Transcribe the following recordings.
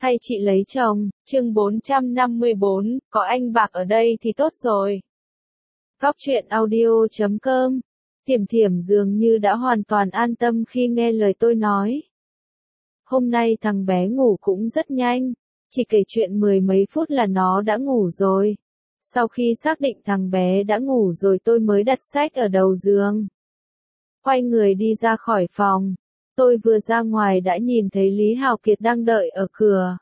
hay chị lấy chồng, chương 454, có anh Bạc ở đây thì tốt rồi. Góc truyện audio.com. Thiểm Thiểm dường như đã hoàn toàn an tâm khi nghe lời tôi nói. Hôm nay thằng bé ngủ cũng rất nhanh, chỉ kể chuyện mười mấy phút là nó đã ngủ rồi. Sau khi xác định thằng bé đã ngủ rồi tôi mới đặt sách ở đầu giường. Quay người đi ra khỏi phòng. Tôi vừa ra ngoài đã nhìn thấy Lý Hào Kiệt đang đợi ở cửa.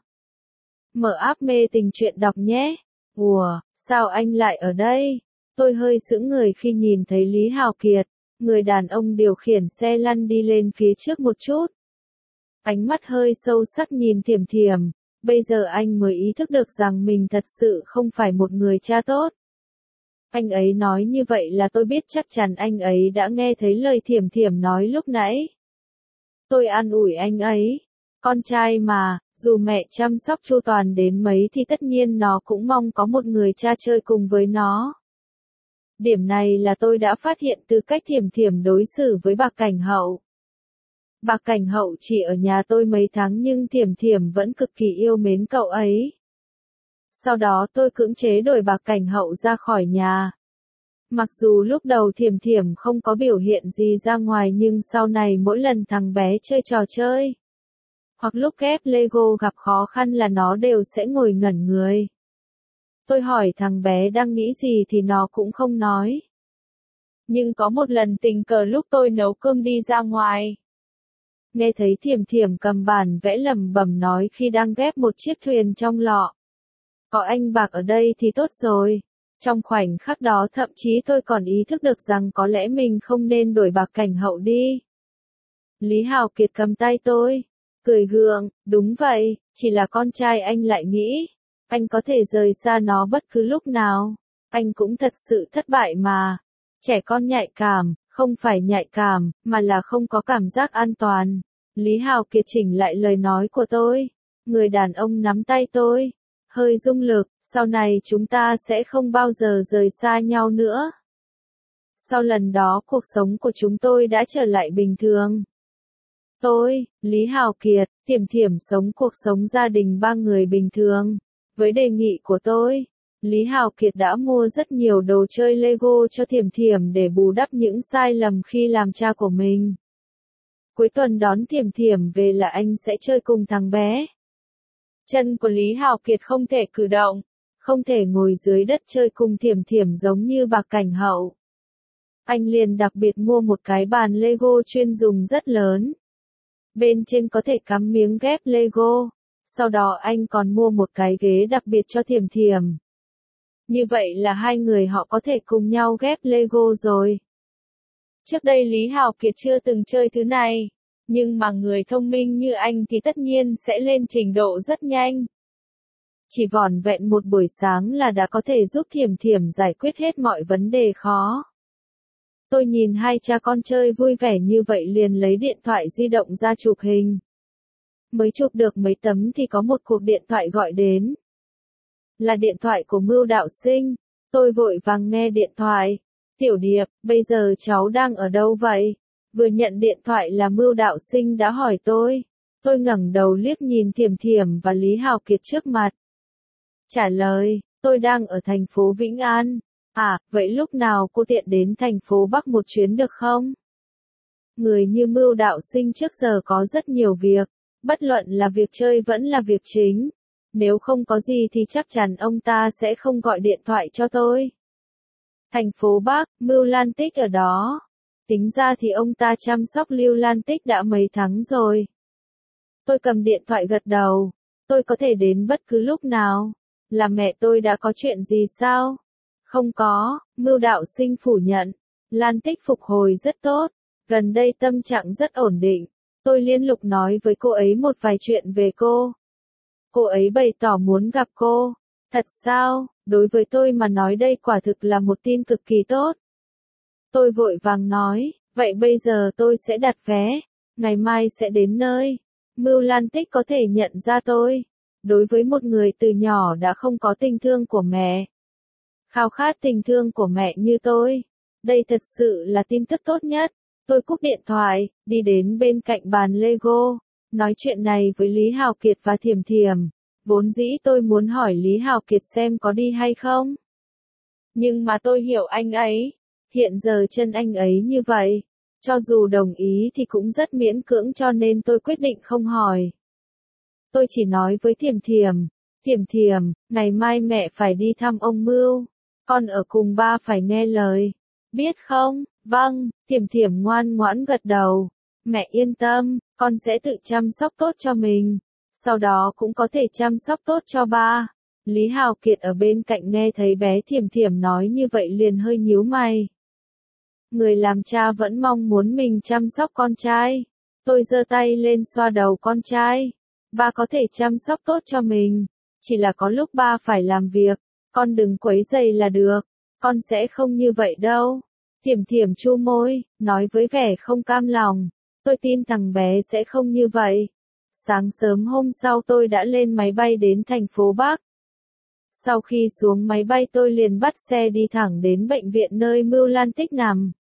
Mở app mê tình truyện đọc nhé. Ủa, sao anh lại ở đây? Tôi hơi sững người khi nhìn thấy Lý Hào Kiệt, người đàn ông điều khiển xe lăn đi lên phía trước một chút. Ánh mắt hơi sâu sắc nhìn Thiểm Thiểm, bây giờ anh mới ý thức được rằng mình thật sự không phải một người cha tốt. Anh ấy nói như vậy là tôi biết chắc chắn anh ấy đã nghe thấy lời Thiểm Thiểm nói lúc nãy. Tôi an ủi anh ấy, con trai mà, dù mẹ chăm sóc chu toàn đến mấy thì tất nhiên nó cũng mong có một người cha chơi cùng với nó. Điểm này là tôi đã phát hiện từ cách Thiểm Thiểm đối xử với bà Cảnh Hậu. Bà Cảnh Hậu chỉ ở nhà tôi mấy tháng nhưng Thiểm Thiểm vẫn cực kỳ yêu mến cậu ấy. Sau đó tôi cưỡng chế đuổi bà Cảnh Hậu ra khỏi nhà. Mặc dù lúc đầu Thiểm Thiểm không có biểu hiện gì ra ngoài nhưng sau này mỗi lần thằng bé chơi trò chơi, hoặc lúc ghép Lego gặp khó khăn là nó đều sẽ ngồi ngẩn người. Tôi hỏi thằng bé đang nghĩ gì thì nó cũng không nói. Nhưng có một lần tình cờ lúc tôi nấu cơm đi ra ngoài, nghe thấy Thiểm Thiểm cầm bản vẽ lẩm bẩm nói khi đang ghép một chiếc thuyền trong lọ. Có anh Bạc ở đây thì tốt rồi. Trong khoảnh khắc đó thậm chí tôi còn ý thức được rằng có lẽ mình không nên đuổi bà Cảnh Hậu đi. Lý Hào Kiệt cầm tay tôi, cười gượng, đúng vậy, chỉ là con trai anh lại nghĩ, anh có thể rời xa nó bất cứ lúc nào. Anh cũng thật sự thất bại mà. Trẻ con nhạy cảm, không phải nhạy cảm, mà là không có cảm giác an toàn. Lý Hào Kiệt chỉnh lại lời nói của tôi. Người đàn ông nắm tay tôi, hơi rung lực, sau này chúng ta sẽ không bao giờ rời xa nhau nữa. Sau lần đó cuộc sống của chúng tôi đã trở lại bình thường. Tôi, Lý Hào Kiệt, Thiểm Thiểm sống cuộc sống gia đình ba người bình thường. Với đề nghị của tôi, Lý Hào Kiệt đã mua rất nhiều đồ chơi Lego cho Thiểm Thiểm để bù đắp những sai lầm khi làm cha của mình. Cuối tuần đón Thiểm Thiểm về là anh sẽ chơi cùng thằng bé. Chân của Lý Hào Kiệt không thể cử động, không thể ngồi dưới đất chơi cùng Thiểm Thiểm giống như bà Cảnh Hậu. Anh liền đặc biệt mua một cái bàn Lego chuyên dùng rất lớn. Bên trên có thể cắm miếng ghép Lego. Sau đó anh còn mua một cái ghế đặc biệt cho Thiểm Thiểm. Như vậy là hai người họ có thể cùng nhau ghép Lego rồi. Trước đây Lý Hào Kiệt chưa từng chơi thứ này, nhưng mà người thông minh như anh thì tất nhiên sẽ lên trình độ rất nhanh. Chỉ vỏn vẹn một buổi sáng là đã có thể giúp Thiểm Thiểm giải quyết hết mọi vấn đề khó. Tôi nhìn hai cha con chơi vui vẻ như vậy liền lấy điện thoại di động ra chụp hình. Mới chụp được mấy tấm thì có một cuộc điện thoại gọi đến. Là điện thoại của Mưu Đạo Sinh. Tôi vội vàng nghe điện thoại. Tiểu Điệp, bây giờ cháu đang ở đâu vậy? Vừa nhận điện thoại là Mưu Đạo Sinh đã hỏi tôi. Tôi ngẩng đầu liếc nhìn Thiểm Thiểm và Lý Hào Kiệt trước mặt. Trả lời, tôi đang ở thành phố Vĩnh An. À, vậy lúc nào cô tiện đến thành phố Bắc một chuyến được không? Người như Mưu Đạo Sinh trước giờ có rất nhiều việc. Bất luận là việc chơi vẫn là việc chính. Nếu không có gì thì chắc chắn ông ta sẽ không gọi điện thoại cho tôi. Thành phố Bắc, Mưu Lan Tích ở đó. Tính ra thì ông ta chăm sóc Lưu Lan Tích đã mấy tháng rồi. Tôi cầm điện thoại gật đầu. Tôi có thể đến bất cứ lúc nào. Là mẹ tôi đã có chuyện gì sao? Không có, Mưu Đạo Sinh phủ nhận. Lan Tích phục hồi rất tốt. Gần đây tâm trạng rất ổn định. Tôi liên tục nói với cô ấy một vài chuyện về cô. Cô ấy bày tỏ muốn gặp cô. Thật sao? Đối với tôi mà nói đây quả thực là một tin cực kỳ tốt. Tôi vội vàng nói, vậy bây giờ tôi sẽ đặt vé. Ngày mai sẽ đến nơi. Mưu Lan Tích có thể nhận ra tôi. Đối với một người từ nhỏ đã không có tình thương của mẹ, khao khát tình thương của mẹ như tôi, đây thật sự là tin tức tốt nhất. Tôi cúp điện thoại, đi đến bên cạnh bàn Lego, nói chuyện này với Lý Hào Kiệt và Thiểm Thiểm. Vốn dĩ tôi muốn hỏi Lý Hào Kiệt xem có đi hay không. Nhưng mà tôi hiểu anh ấy. Hiện giờ chân anh ấy như vậy. Cho dù đồng ý thì cũng rất miễn cưỡng cho nên tôi quyết định không hỏi. Tôi chỉ nói với Thiểm Thiểm. Thiểm Thiểm, ngày mai mẹ phải đi thăm ông Mưu. Con ở cùng ba phải nghe lời. Biết không? Vâng, Thiểm Thiểm ngoan ngoãn gật đầu. Mẹ yên tâm, con sẽ tự chăm sóc tốt cho mình. Sau đó cũng có thể chăm sóc tốt cho ba. Lý Hào Kiệt ở bên cạnh nghe thấy bé Thiểm Thiểm nói như vậy liền hơi nhíu mày. Người làm cha vẫn mong muốn mình chăm sóc con trai. Tôi giơ tay lên xoa đầu con trai. Ba có thể chăm sóc tốt cho mình. Chỉ là có lúc ba phải làm việc. Con đừng quấy rầy là được. Con sẽ không như vậy đâu. Thiểm Thiểm chu môi, nói với vẻ không cam lòng. Tôi tin thằng bé sẽ không như vậy. Sáng sớm hôm sau tôi đã lên máy bay đến thành phố Bắc. Sau khi xuống máy bay tôi liền bắt xe đi thẳng đến bệnh viện nơi Mưu Lan Tích nằm.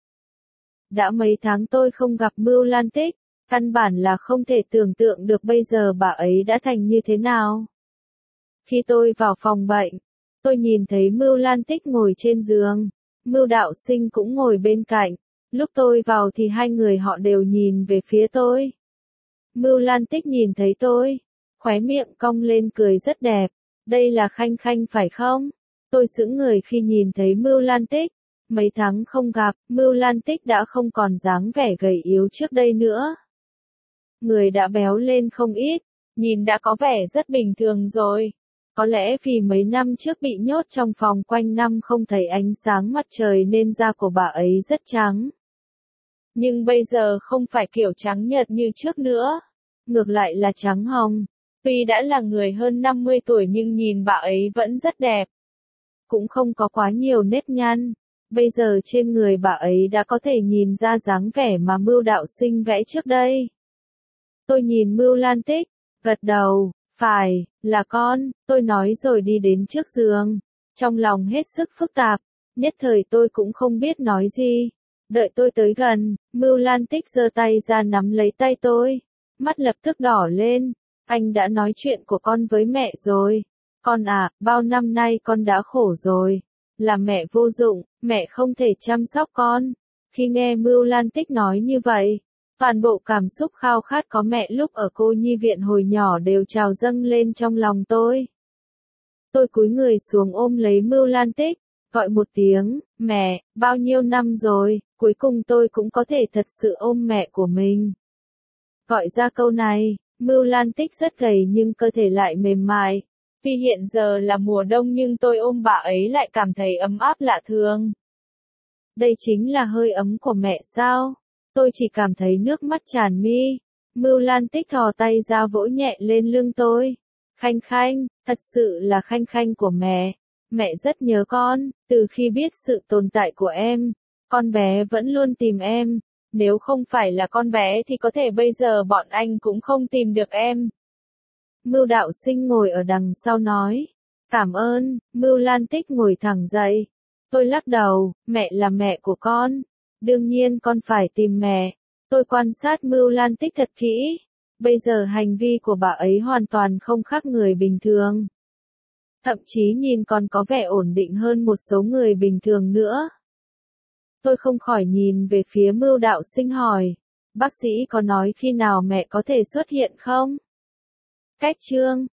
Đã mấy tháng tôi không gặp Mưu Lan Tích, căn bản là không thể tưởng tượng được bây giờ bà ấy đã thành như thế nào. Khi tôi vào phòng bệnh, tôi nhìn thấy Mưu Lan Tích ngồi trên giường, Mưu Đạo Sinh cũng ngồi bên cạnh. Lúc tôi vào thì hai người họ đều nhìn về phía tôi. Mưu Lan Tích nhìn thấy tôi, khóe miệng cong lên cười rất đẹp. Đây là Khanh Khanh phải không? Tôi sững người khi nhìn thấy Mưu Lan Tích. Mấy tháng không gặp, Mưu Lan Tích đã không còn dáng vẻ gầy yếu trước đây nữa. Người đã béo lên không ít, nhìn đã có vẻ rất bình thường rồi. Có lẽ vì mấy năm trước bị nhốt trong phòng quanh năm không thấy ánh sáng mặt trời nên da của bà ấy rất trắng. Nhưng bây giờ không phải kiểu trắng nhợt như trước nữa. Ngược lại là trắng hồng. Tuy đã là người hơn 50 tuổi nhưng nhìn bà ấy vẫn rất đẹp. Cũng không có quá nhiều nếp nhăn. Bây giờ trên người bà ấy đã có thể nhìn ra dáng vẻ mà Mưu Đạo Sinh vẽ trước đây. Tôi nhìn Mưu Lan Tích, gật đầu, phải, là con, tôi nói rồi đi đến trước giường. Trong lòng hết sức phức tạp, nhất thời tôi cũng không biết nói gì. Đợi tôi tới gần, Mưu Lan Tích giơ tay ra nắm lấy tay tôi. Mắt lập tức đỏ lên. Anh đã nói chuyện của con với mẹ rồi. Con à, bao năm nay con đã khổ rồi. Là mẹ vô dụng, mẹ không thể chăm sóc con. Khi nghe Mưu Lan Tích nói như vậy, toàn bộ cảm xúc khao khát có mẹ lúc ở cô nhi viện hồi nhỏ đều trào dâng lên trong lòng tôi. Tôi cúi người xuống ôm lấy Mưu Lan Tích, gọi một tiếng, mẹ, bao nhiêu năm rồi, cuối cùng tôi cũng có thể thật sự ôm mẹ của mình. Gọi ra câu này, Mưu Lan Tích rất gầy nhưng cơ thể lại mềm mại. Vì hiện giờ là mùa đông nhưng tôi ôm bà ấy lại cảm thấy ấm áp lạ thường. Đây chính là hơi ấm của mẹ sao? Tôi chỉ cảm thấy nước mắt tràn mi. Mưu Lan Tích thò tay ra vỗ nhẹ lên lưng tôi. Khanh Khanh, thật sự là Khanh Khanh của mẹ. Mẹ rất nhớ con, từ khi biết sự tồn tại của em. Con bé vẫn luôn tìm em. Nếu không phải là con bé thì có thể bây giờ bọn anh cũng không tìm được em. Mưu Đạo Sinh ngồi ở đằng sau nói. Cảm ơn, Mưu Lan Tích ngồi thẳng dậy. Tôi lắc đầu, mẹ là mẹ của con. Đương nhiên con phải tìm mẹ. Tôi quan sát Mưu Lan Tích thật kỹ. Bây giờ hành vi của bà ấy hoàn toàn không khác người bình thường. Thậm chí nhìn còn có vẻ ổn định hơn một số người bình thường nữa. Tôi không khỏi nhìn về phía Mưu Đạo Sinh hỏi. Bác sĩ có nói khi nào mẹ có thể xuất hiện không? Cách chương